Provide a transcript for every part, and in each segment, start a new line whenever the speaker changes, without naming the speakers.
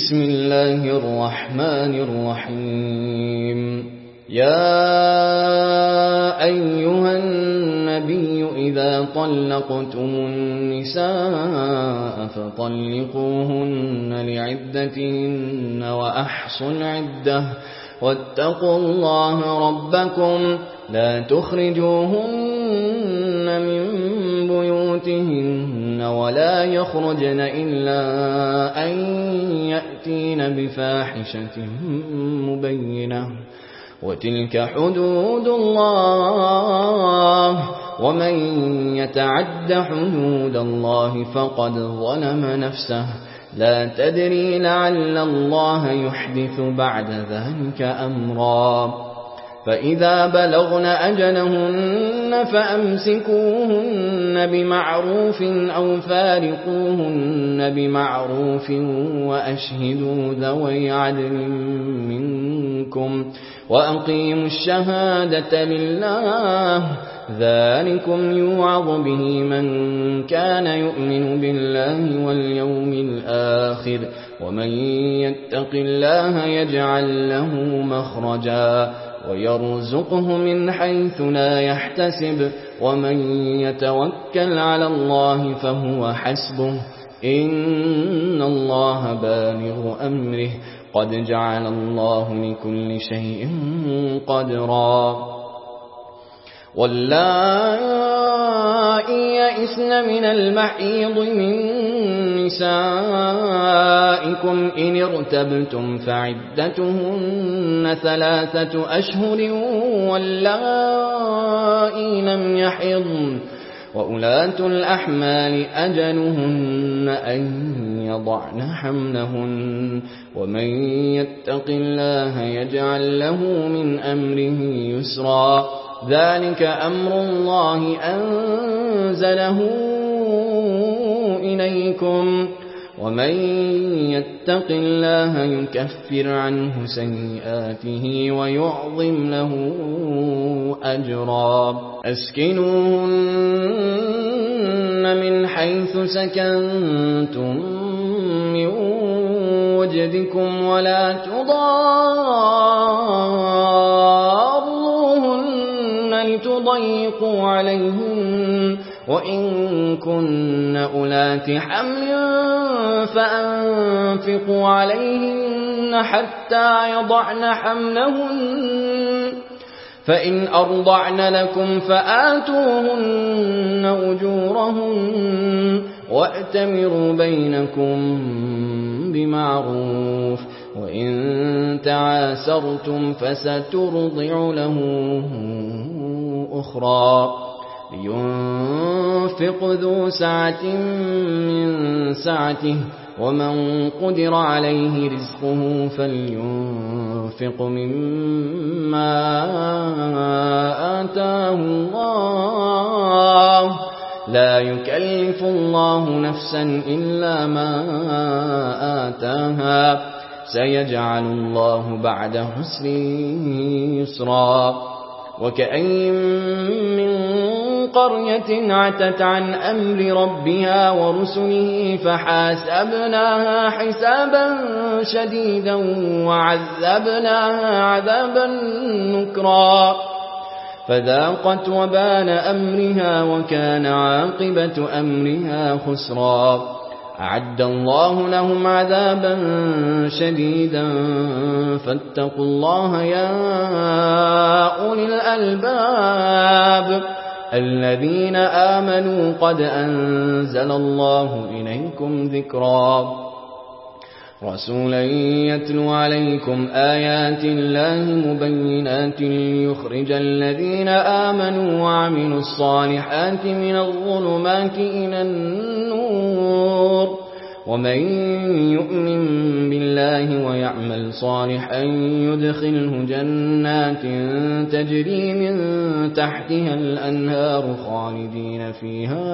بسم الله الرحمن الرحيم يا أيها النبي إذا طلقتم النساء فطلقوهن لعدتهن وأحصوا العدة واتقوا الله ربكم لا تخرجوهن من بيوتهن ولا يخرجن إلا أن يأتين بفاحشة مبينة وتلك حدود الله ومن يتعد حدود الله فقد ظلم نفسه لا تدري لعل الله يحدث بعد ذلك أمرا فإذا بلغن أجلهن فأمسكوهن بمعروف أو فارقوهن بمعروف وأشهدوا ذوي عدل منكم وأقيموا الشهادة لله ذلكم يوعظ به من كان يؤمن بالله واليوم الآخر ومن يتق الله يجعل له مخرجا ويرزقه من حيث لا يحتسب ومن يتوكل على الله فهو حسبه إن الله بالغ أمره قد جعل الله لكل شيء قدرا واللائي يئسن من المحيض من نسائكم إن ارتبتم فعدتهن 3 أشهر واللائي لم يحضن وأولاة الأحمال أجلهن أن يضعن حملهن ومن يتق الله يجعل له من أمره يسرا ذلك أمر الله أنزله إليكم ومن يتق الله يكفر عنه سيئاته ويعظم له أجرا أسكنوهن من حيث سكنتم من وجدكم ولا تضاروهن لتضيقوا عليهن وإن كن أولات حمل فأنفقوا عليهن حتى يضعن حملهن فإن أرضعن لكم فآتوهن أجورهن وأتمروا بينكم بمعروف وإن تعاسرتم فسترضع له أخرى لينفق ذو سعة من سعته ومن قدر عليه رزقه فلينفق مما آتاه الله لا يكلف الله نفسا إلا ما آتاها سيجعل الله بعد عسر يسرا وكأين من قرية عتت عن أمر ربها ورسله فحاسبناها حسابا شديدا وعذبناها عذابا نكرا فذاقت وبال أمرها وكان عاقبة أمرها خسرا أعد الله لهم عذابا شديدا فاتقوا الله يا أولي الألباب الذين آمنوا قد أنزل الله إليكم ذكرا رسولا يتلو عليكم آيات الله مبينات ليخرج الذين آمنوا وعملوا الصالحات من الظلمات إلى النور ومن يؤمن بالله ويعمل صالحا يدخله جنات تجري من تحتها الأنهار خالدين فيها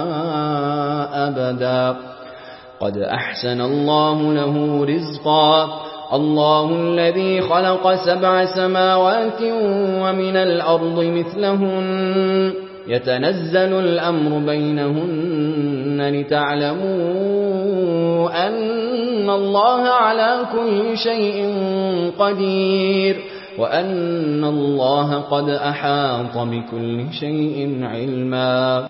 أبدا قد أحسن الله له رزقا الله الذي خلق 7 سماوات ومن الأرض مثلهن يتنزل الأمر بينهن لتعلموا أن الله على كل شيء قدير وأن الله قد أحاط بكل شيء علما